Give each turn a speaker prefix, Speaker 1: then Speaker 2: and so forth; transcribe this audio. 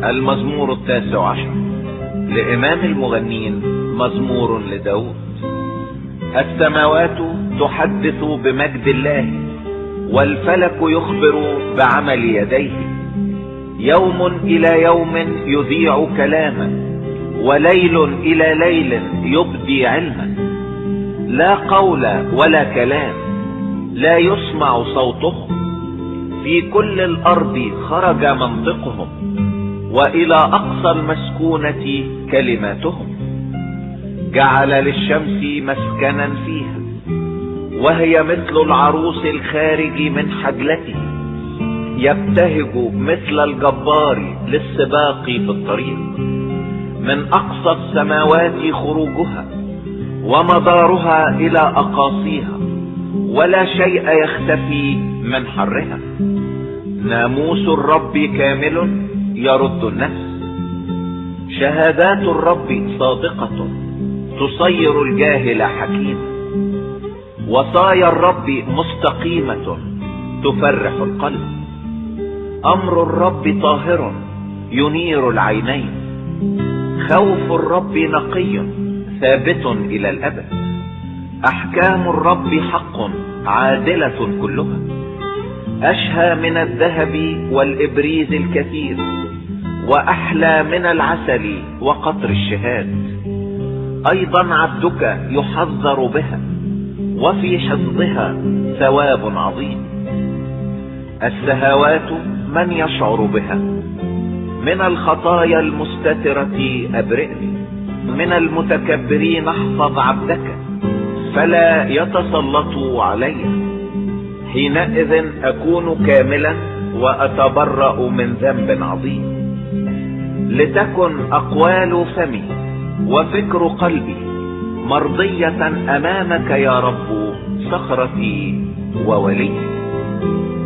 Speaker 1: المزمور 19 لإمام المغنين، مزمور لداود. السماوات تحدث بمجد الله، والفلك يخبر بعمل يديه. يوم إلى يوم يذيع كلاما، وليل إلى ليل يبدي علما. لا قول ولا كلام، لا يسمع صوتهم. في كل الأرض خرج منطقهم، وإلى أقصى المسكونة كلماتهم. جعل للشمس مسكنا فيها، وهي مثل العروس الخارج من حجلته. يبتهج مثل الجبار للسباق في الطريق. من أقصى السماوات خروجها، ومدارها إلى أقاصيها، ولا شيء يختفي من حرها. ناموس الرب كامل يرد النفس. شهادات الرب صادقة تصير الجاهل حكيما. وصايا الرب مستقيمة تفرح القلب. أمر الرب طاهر ينير العينين. خوف الرب نقي ثابت إلى الأبد. أحكام الرب حق عادلة كلها. أشهى من الذهب والإبريز الكثير، وأحلى من العسل وقطر الشهاد. أيضا عبدك يحذر بها، وفي حفظها ثواب عظيم. السهوات من يشعر بها. من الخطايا المستترة أبرئني. من المتكبرين احفظ عبدك، فلا يتسلطوا علي. حينئذ أكون كاملا، وأتبرأ من ذنب عظيم. لتكن أقوال فمي وفكر قلبي مرضية أمامك يا رب، صخرتي وولي.